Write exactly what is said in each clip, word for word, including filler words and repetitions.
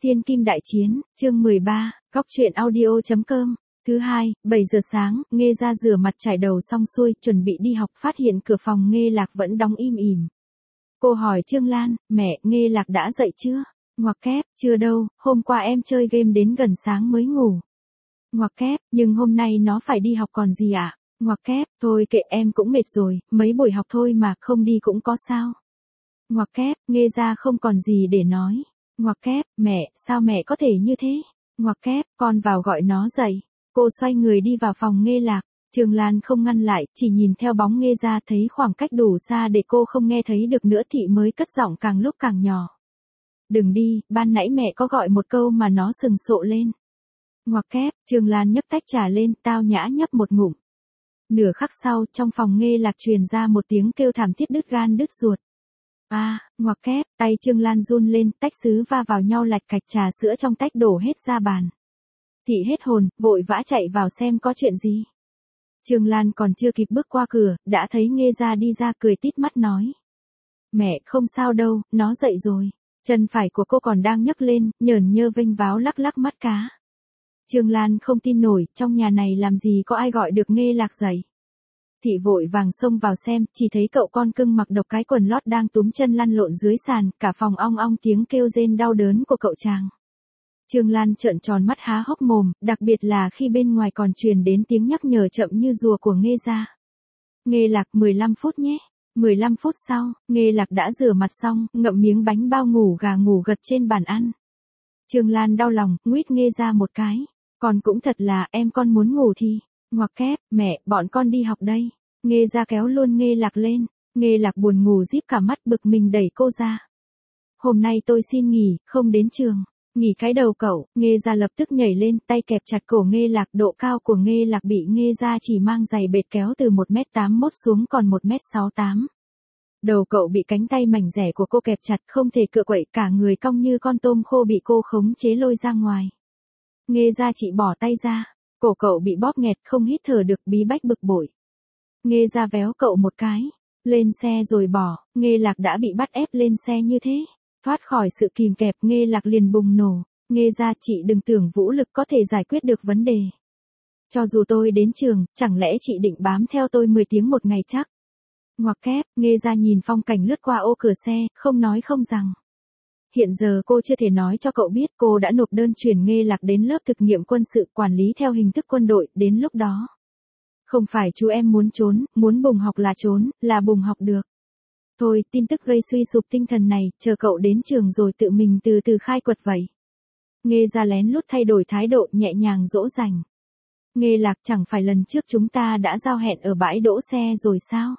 Thiên Kim Đại Chiến, chương mười ba, Góc truyện audio.com. Thứ hai, bảy giờ sáng, Nghê ra rửa mặt trải đầu xong xuôi, chuẩn bị đi học, phát hiện cửa phòng Nghê Lạc vẫn đóng im ỉm. Cô hỏi Trương Lan, mẹ, Nghê Lạc đã dậy chưa? Ngoặc kép, chưa đâu, hôm qua em chơi game đến gần sáng mới ngủ. Ngoặc kép, nhưng hôm nay nó phải đi học còn gì ạ? À? Ngoặc kép, thôi kệ, em cũng mệt rồi, mấy buổi học thôi mà, không đi cũng có sao. Ngoặc kép, Nghê ra không còn gì để nói. Ngoặc kép, mẹ, sao mẹ có thể như thế? Ngoặc kép, con vào gọi nó dậy. Cô xoay người đi vào phòng Nghê Lạc. Trương Lan không ngăn lại, chỉ nhìn theo bóng Nghê ra, thấy khoảng cách đủ xa để cô không nghe thấy được nữa thì mới cất giọng càng lúc càng nhỏ. Đừng đi, ban nãy mẹ có gọi một câu mà nó sừng sộ lên. Ngoặc kép, Trương Lan nhấc tách trà lên, tao nhã nhấp một ngụm. Nửa khắc sau, trong phòng Nghê Lạc truyền ra một tiếng kêu thảm thiết đứt gan đứt ruột. A, à, ngoặc kép, tay Trương Lan run lên, tách sứ va vào nhau lạch cạch, trà sữa trong tách đổ hết ra bàn. Thị hết hồn, vội vã chạy vào xem có chuyện gì. Trương Lan còn chưa kịp bước qua cửa, đã thấy Nghê ra đi ra, cười tít mắt nói. Mẹ, không sao đâu, nó dậy rồi. Chân phải của cô còn đang nhấc lên, nhởn nhơ vênh váo lắc lắc mắt cá. Trương Lan không tin nổi, trong nhà này làm gì có ai gọi được Nghê Lạc dậy. Thị vội vàng xông vào xem, chỉ thấy cậu con cưng mặc độc cái quần lót đang túm chân lăn lộn dưới sàn, cả phòng ong ong tiếng kêu rên đau đớn của cậu chàng. Trương Lan trợn tròn mắt há hốc mồm, đặc biệt là khi bên ngoài còn truyền đến tiếng nhắc nhở chậm như rùa của Nghê ra. Nghê Lạc, mười lăm phút nhé. mười lăm phút sau, Nghê Lạc đã rửa mặt xong, ngậm miếng bánh bao ngủ gà ngủ gật trên bàn ăn. Trương Lan đau lòng, nguýt Nghê ra một cái. Con cũng thật là, em con muốn ngủ thì. Ngoặc kép, mẹ, bọn con đi học đây. Nghê ra kéo luôn Nghê Lạc lên. Nghê Lạc buồn ngủ díp cả mắt, bực mình đẩy cô ra. Hôm nay tôi xin nghỉ, không đến trường. Nghỉ cái đầu cậu. Nghê ra lập tức nhảy lên, tay kẹp chặt cổ Nghê Lạc. Độ cao của Nghê Lạc bị Nghê ra chỉ mang giày bệt kéo từ một mét tám mốt xuống còn một mét sáu tám. Đầu cậu bị cánh tay mảnh rẻ của cô kẹp chặt, không thể cựa quậy, cả người cong như con tôm khô bị cô khống chế lôi ra ngoài. Nghê ra chị bỏ tay ra. Cổ cậu bị bóp nghẹt, không hít thở được, bí bách bực bội. Nghê ra véo cậu một cái. Lên xe rồi bỏ. Nghê Lạc đã bị bắt ép lên xe như thế. Thoát khỏi sự kìm kẹp, Nghê Lạc liền bùng nổ. Nghê ra, chị đừng tưởng vũ lực có thể giải quyết được vấn đề. Cho dù tôi đến trường, chẳng lẽ chị định bám theo tôi mười tiếng một ngày chắc? Ngoặc kép, Nghê ra nhìn phong cảnh lướt qua ô cửa xe, không nói không rằng. Hiện giờ cô chưa thể nói cho cậu biết cô đã nộp đơn chuyển Nghê Lạc đến lớp thực nghiệm quân sự quản lý theo hình thức quân đội, đến lúc đó. Không phải chú em muốn trốn, muốn bùng học là trốn, là bùng học được. Thôi, tin tức gây suy sụp tinh thần này, chờ cậu đến trường rồi tự mình từ từ khai quật vậy. Nghê ra lén lút thay đổi thái độ, nhẹ nhàng dỗ dành. Nghê Lạc, chẳng phải lần trước chúng ta đã giao hẹn ở bãi đỗ xe rồi sao?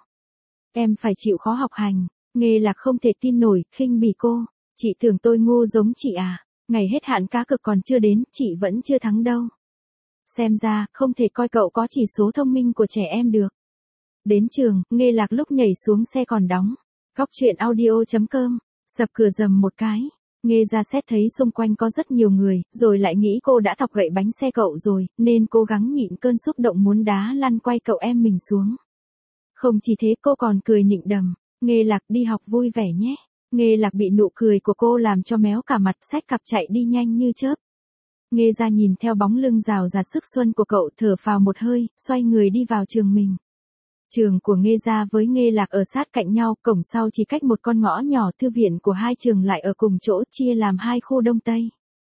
Em phải chịu khó học hành. Nghê Lạc không thể tin nổi, khinh bỉ cô. Chị tưởng tôi ngu giống chị à? Ngày hết hạn cá cược còn chưa đến, chị vẫn chưa thắng đâu. Xem ra, không thể coi cậu có chỉ số thông minh của trẻ em được. Đến trường, Nghê Lạc lúc nhảy xuống xe còn đóng. Góc truyện audio.com. Sập cửa rầm một cái. Nghê ra xét thấy xung quanh có rất nhiều người, rồi lại nghĩ cô đã thọc gậy bánh xe cậu rồi, nên cố gắng nhịn cơn xúc động muốn đá lăn quay cậu em mình xuống. Không chỉ thế, cô còn cười nịnh đầm. Nghê Lạc, đi học vui vẻ nhé. Nghê Lạc bị nụ cười của cô làm cho méo cả mặt, xách cặp chạy đi nhanh như chớp. Nghê ra nhìn theo bóng lưng rào rạt sức xuân của cậu, thở phào một hơi, xoay người đi vào trường mình. Trường của Nghê ra với Nghê Lạc ở sát cạnh nhau, cổng sau chỉ cách một con ngõ nhỏ, thư viện của hai trường lại ở cùng chỗ, chia làm hai khu đông tây.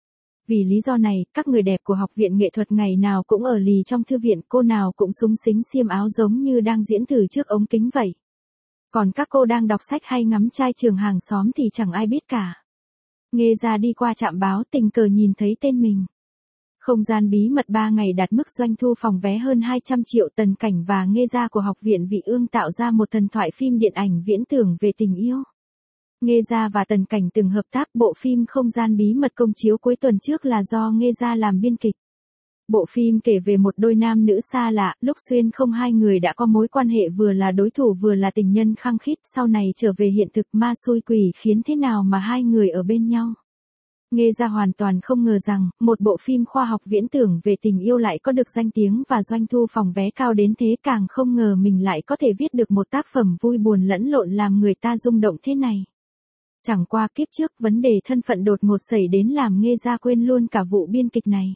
Vì lý do này, các người đẹp của học viện nghệ thuật ngày nào cũng ở lì trong thư viện, cô nào cũng súng xính xiêm áo giống như đang diễn thử trước ống kính vậy. Còn các cô đang đọc sách hay ngắm trai trường hàng xóm thì chẳng ai biết cả. Nghê ra đi qua trạm báo, tình cờ nhìn thấy tên mình. Không gian bí mật ba ngày đạt mức doanh thu phòng vé hơn hai trăm triệu. Tần Cảnh và Nghê ra của học viện Vị Ương tạo ra một thần thoại phim điện ảnh viễn tưởng về tình yêu. Nghê ra và Tần Cảnh từng hợp tác, bộ phim Không gian bí mật công chiếu cuối tuần trước là do Nghê ra làm biên kịch. Bộ phim kể về một đôi nam nữ xa lạ, lúc xuyên không hai người đã có mối quan hệ vừa là đối thủ vừa là tình nhân khăng khít, sau này trở về hiện thực ma xui quỷ khiến thế nào mà hai người ở bên nhau. Nghê ra hoàn toàn không ngờ rằng, một bộ phim khoa học viễn tưởng về tình yêu lại có được danh tiếng và doanh thu phòng vé cao đến thế, càng không ngờ mình lại có thể viết được một tác phẩm vui buồn lẫn lộn làm người ta rung động thế này. Chẳng qua kiếp trước vấn đề thân phận đột ngột xảy đến làm Nghê Gia quên luôn cả vụ biên kịch này.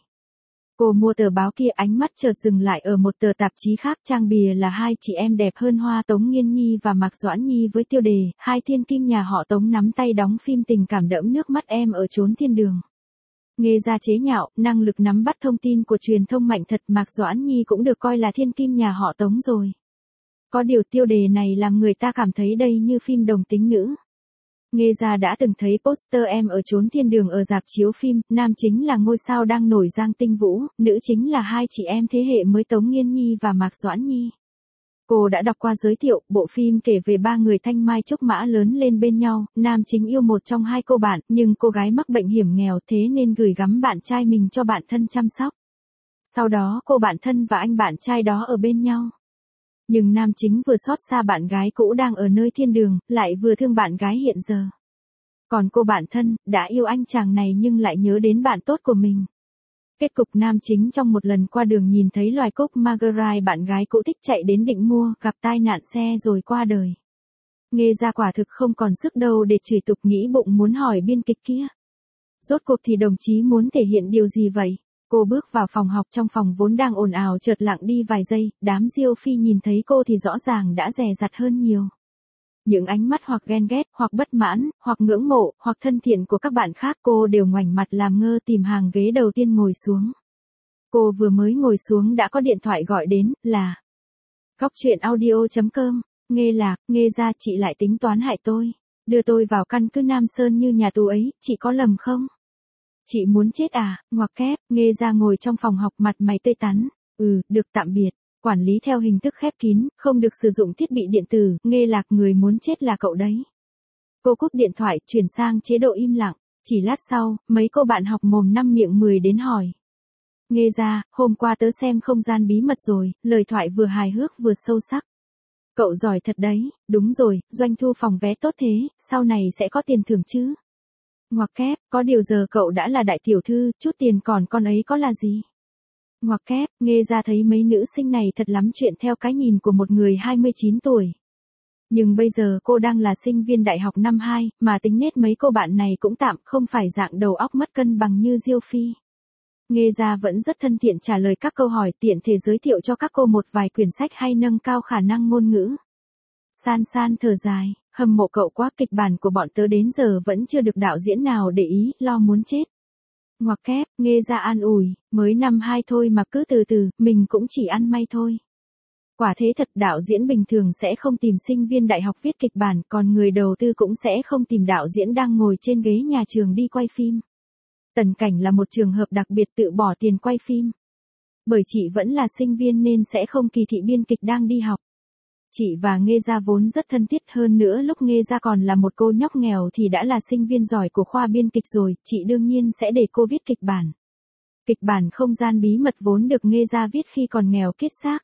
Cô mua tờ báo kia, ánh mắt chợt dừng lại ở một tờ tạp chí khác, trang bìa là hai chị em đẹp hơn hoa, Tống Nghiên Nhi và Mạc Doãn Nhi, với tiêu đề hai thiên kim nhà họ Tống nắm tay đóng phim tình cảm đẫm nước mắt em ở chốn thiên đường. Nghê Gia chế nhạo, năng lực nắm bắt thông tin của truyền thông mạnh thật, Mạc Doãn Nhi cũng được coi là thiên kim nhà họ Tống rồi. Có điều tiêu đề này làm người ta cảm thấy đây như phim đồng tính nữ. Nghê Gia đã từng thấy poster em ở chốn thiên đường ở rạp chiếu phim, nam chính là ngôi sao đang nổi Giang Tinh Vũ, nữ chính là hai chị em thế hệ mới Tống Nghiên Nhi và Mạc Doãn Nhi. Cô đã đọc qua giới thiệu, bộ phim kể về ba người thanh mai trúc mã lớn lên bên nhau, nam chính yêu một trong hai cô bạn, nhưng cô gái mắc bệnh hiểm nghèo thế nên gửi gắm bạn trai mình cho bạn thân chăm sóc. Sau đó cô bạn thân và anh bạn trai đó ở bên nhau. Nhưng nam chính vừa xót xa bạn gái cũ đang ở nơi thiên đường, lại vừa thương bạn gái hiện giờ. Còn cô bạn thân, đã yêu anh chàng này nhưng lại nhớ đến bạn tốt của mình. Kết cục nam chính trong một lần qua đường nhìn thấy loài cúc Marguerite bạn gái cũ thích chạy đến định mua, gặp tai nạn xe rồi qua đời. Nghê Gia quả thực không còn sức đâu để chửi tục, nghĩ bụng muốn hỏi biên kịch kia. Rốt cuộc thì đồng chí muốn thể hiện điều gì vậy? Cô bước vào phòng học, trong phòng vốn đang ồn ào chợt lặng đi vài giây, đám Diêu Phi nhìn thấy cô thì rõ ràng đã dè dặt hơn nhiều. Những ánh mắt hoặc ghen ghét, hoặc bất mãn, hoặc ngưỡng mộ, hoặc thân thiện của các bạn khác, cô đều ngoảnh mặt làm ngơ tìm hàng ghế đầu tiên ngồi xuống. Cô vừa mới ngồi xuống đã có điện thoại gọi đến, là Góc truyện audio chấm com. Nghê Lạc, Nghê Gia, chị lại tính toán hại tôi, đưa tôi vào căn cứ Nam Sơn như nhà tù ấy, chị có lầm không? Chị muốn chết à? Ngoặc kép. Nghê Gia ngồi trong phòng học, mặt mày tươi tắn. Ừ, được, tạm biệt. Quản lý theo hình thức khép kín, không được sử dụng thiết bị điện tử. Nghê Lạc, người muốn chết là cậu đấy. Cô cúp điện thoại, chuyển sang chế độ im lặng. Chỉ lát sau, mấy cô bạn học mồm năm miệng mười đến hỏi. Nghê Gia, hôm qua tớ xem Không gian bí mật rồi, lời thoại vừa hài hước vừa sâu sắc. Cậu giỏi thật đấy, đúng rồi, doanh thu phòng vé tốt thế, sau này sẽ có tiền thưởng chứ. Ngoặc kép, có điều giờ cậu đã là đại tiểu thư, chút tiền còn con ấy có là gì? Ngoặc kép, Nghê Gia thấy mấy nữ sinh này thật lắm chuyện theo cái nhìn của một người hai mươi chín tuổi. Nhưng bây giờ cô đang là sinh viên đại học năm hai, mà tính nết mấy cô bạn này cũng tạm, không phải dạng đầu óc mất cân bằng như Diêu Phi. Nghê Gia vẫn rất thân thiện trả lời các câu hỏi, tiện thể giới thiệu cho các cô một vài quyển sách hay nâng cao khả năng ngôn ngữ. San San thở dài, hâm mộ cậu quá, kịch bản của bọn tớ đến giờ vẫn chưa được đạo diễn nào để ý, lo muốn chết. Ngoặc kép, Nghê Gia an ủi, mới năm hai thôi mà cứ từ từ, mình cũng chỉ ăn may thôi. Quả thế thật, đạo diễn bình thường sẽ không tìm sinh viên đại học viết kịch bản, còn người đầu tư cũng sẽ không tìm đạo diễn đang ngồi trên ghế nhà trường đi quay phim. Tần Cảnh là một trường hợp đặc biệt, tự bỏ tiền quay phim. Bởi chị vẫn là sinh viên nên sẽ không kỳ thị biên kịch đang đi học. Chị và Nghê Gia vốn rất thân thiết, hơn nữa lúc Nghê Gia còn là một cô nhóc nghèo thì đã là sinh viên giỏi của khoa biên kịch rồi, chị đương nhiên sẽ để cô viết kịch bản. Kịch bản Không gian bí mật vốn được Nghê Gia viết khi còn nghèo kiết xác.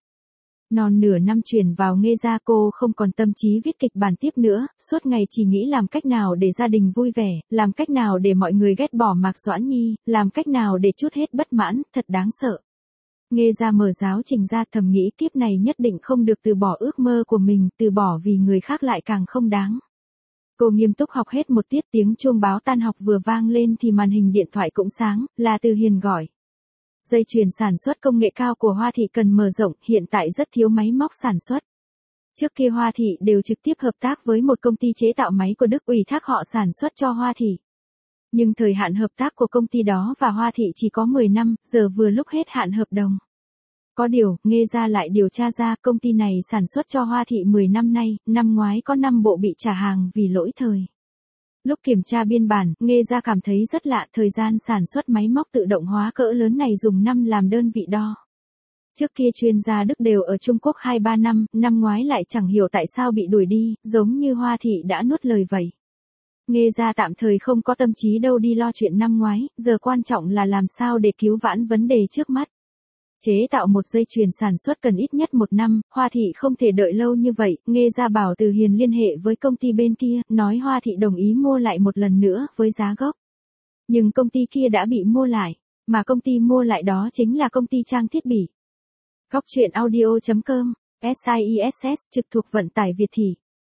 Non nửa năm chuyển vào Nghê Gia, cô không còn tâm trí viết kịch bản tiếp nữa, suốt ngày chỉ nghĩ làm cách nào để gia đình vui vẻ, làm cách nào để mọi người ghét bỏ Mạc Doãn Nhi, làm cách nào để trút hết bất mãn, thật đáng sợ. Nghê Gia mở giáo trình ra, thầm nghĩ kiếp này nhất định không được từ bỏ ước mơ của mình, từ bỏ vì người khác lại càng không đáng. Cô nghiêm túc học hết một tiết, tiếng chuông báo tan học vừa vang lên thì màn hình điện thoại cũng sáng, là Từ Hiền gọi. Dây chuyền sản xuất công nghệ cao của Hoa Thị cần mở rộng, hiện tại rất thiếu máy móc sản xuất. Trước kia Hoa Thị đều trực tiếp hợp tác với một công ty chế tạo máy của Đức, ủy thác họ sản xuất cho Hoa Thị. Nhưng thời hạn hợp tác của công ty đó và Hoa Thị chỉ có mười năm, giờ vừa lúc hết hạn hợp đồng. Có điều, Nghê Gia lại điều tra ra, công ty này sản xuất cho Hoa Thị mười năm nay, năm ngoái có năm bộ bị trả hàng vì lỗi thời. Lúc kiểm tra biên bản, Nghê Gia cảm thấy rất lạ, thời gian sản xuất máy móc tự động hóa cỡ lớn này dùng năm làm đơn vị đo. Trước kia chuyên gia Đức đều ở Trung Quốc hai ba năm, năm ngoái lại chẳng hiểu tại sao bị đuổi đi, giống như Hoa Thị đã nuốt lời vậy. Nghê Gia tạm thời không có tâm trí đâu đi lo chuyện năm ngoái, giờ quan trọng là làm sao để cứu vãn vấn đề trước mắt. Chế tạo một dây chuyền sản xuất cần ít nhất một năm, Hoa Thị không thể đợi lâu như vậy, Nghê Gia bảo Từ Hiền liên hệ với công ty bên kia, nói Hoa Thị đồng ý mua lại một lần nữa với giá gốc. Nhưng công ty kia đã bị mua lại, mà công ty mua lại đó chính là công ty trang thiết bị. Góc truyện audio chấm com, ét i ét ét, trực thuộc vận tải Việt Thị.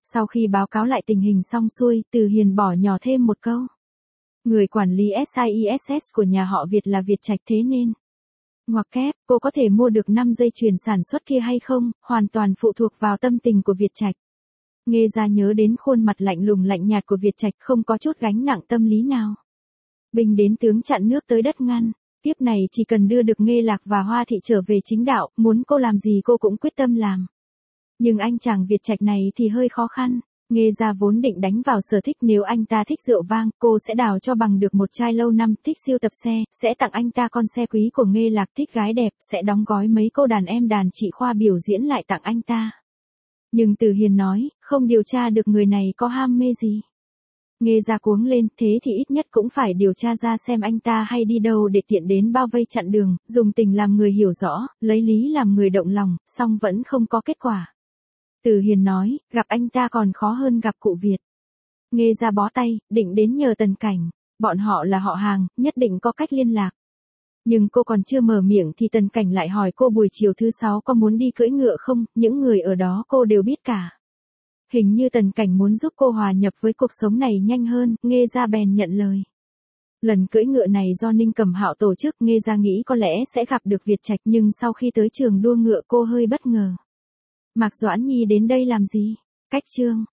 Sau khi báo cáo lại tình hình xong xuôi, Từ Hiền bỏ nhỏ thêm một câu. Người quản lý ét i ét ét của nhà họ Việt là Việt Trạch thế nên. Ngoặc kép, cô có thể mua được năm dây chuyền sản xuất kia hay không, hoàn toàn phụ thuộc vào tâm tình của Việt Trạch. Nghe ra nhớ đến khuôn mặt lạnh lùng lạnh nhạt của Việt Trạch không có chút gánh nặng tâm lý nào. Binh đến tướng chặn nước tới đất ngăn. Tiếp này chỉ cần đưa được Nghê Lạc và Hoa Thị trở về chính đạo, muốn cô làm gì cô cũng quyết tâm làm. Nhưng anh chàng Việt Trạch này thì hơi khó khăn. Nghê ra vốn định đánh vào sở thích, nếu anh ta thích rượu vang, cô sẽ đào cho bằng được một chai lâu năm, thích siêu tập xe, sẽ tặng anh ta con xe quý của Nghê Lạc, thích gái đẹp, sẽ đóng gói mấy cô đàn em đàn chị Khoa biểu diễn lại tặng anh ta. Nhưng Từ Hiền nói, không điều tra được người này có ham mê gì. Nghê ra cuống lên, thế thì ít nhất cũng phải điều tra ra xem anh ta hay đi đâu để tiện đến bao vây chặn đường, dùng tình làm người hiểu rõ, lấy lý làm người động lòng, song vẫn không có kết quả. Từ Hiền nói, gặp anh ta còn khó hơn gặp cụ Việt. Nghê ra bó tay, định đến nhờ Tần Cảnh, bọn họ là họ hàng, nhất định có cách liên lạc. Nhưng cô còn chưa mở miệng thì Tần Cảnh lại hỏi cô buổi chiều thứ sáu có muốn đi cưỡi ngựa không, những người ở đó cô đều biết cả. Hình như Tần Cảnh muốn giúp cô hòa nhập với cuộc sống này nhanh hơn, Nghê ra bèn nhận lời. Lần cưỡi ngựa này do Ninh Cẩm Hạo tổ chức, Nghê ra nghĩ có lẽ sẽ gặp được Việt Trạch, nhưng sau khi tới trường đua ngựa cô hơi bất ngờ. Mạc Doãn Nhi đến đây làm gì? Cách chương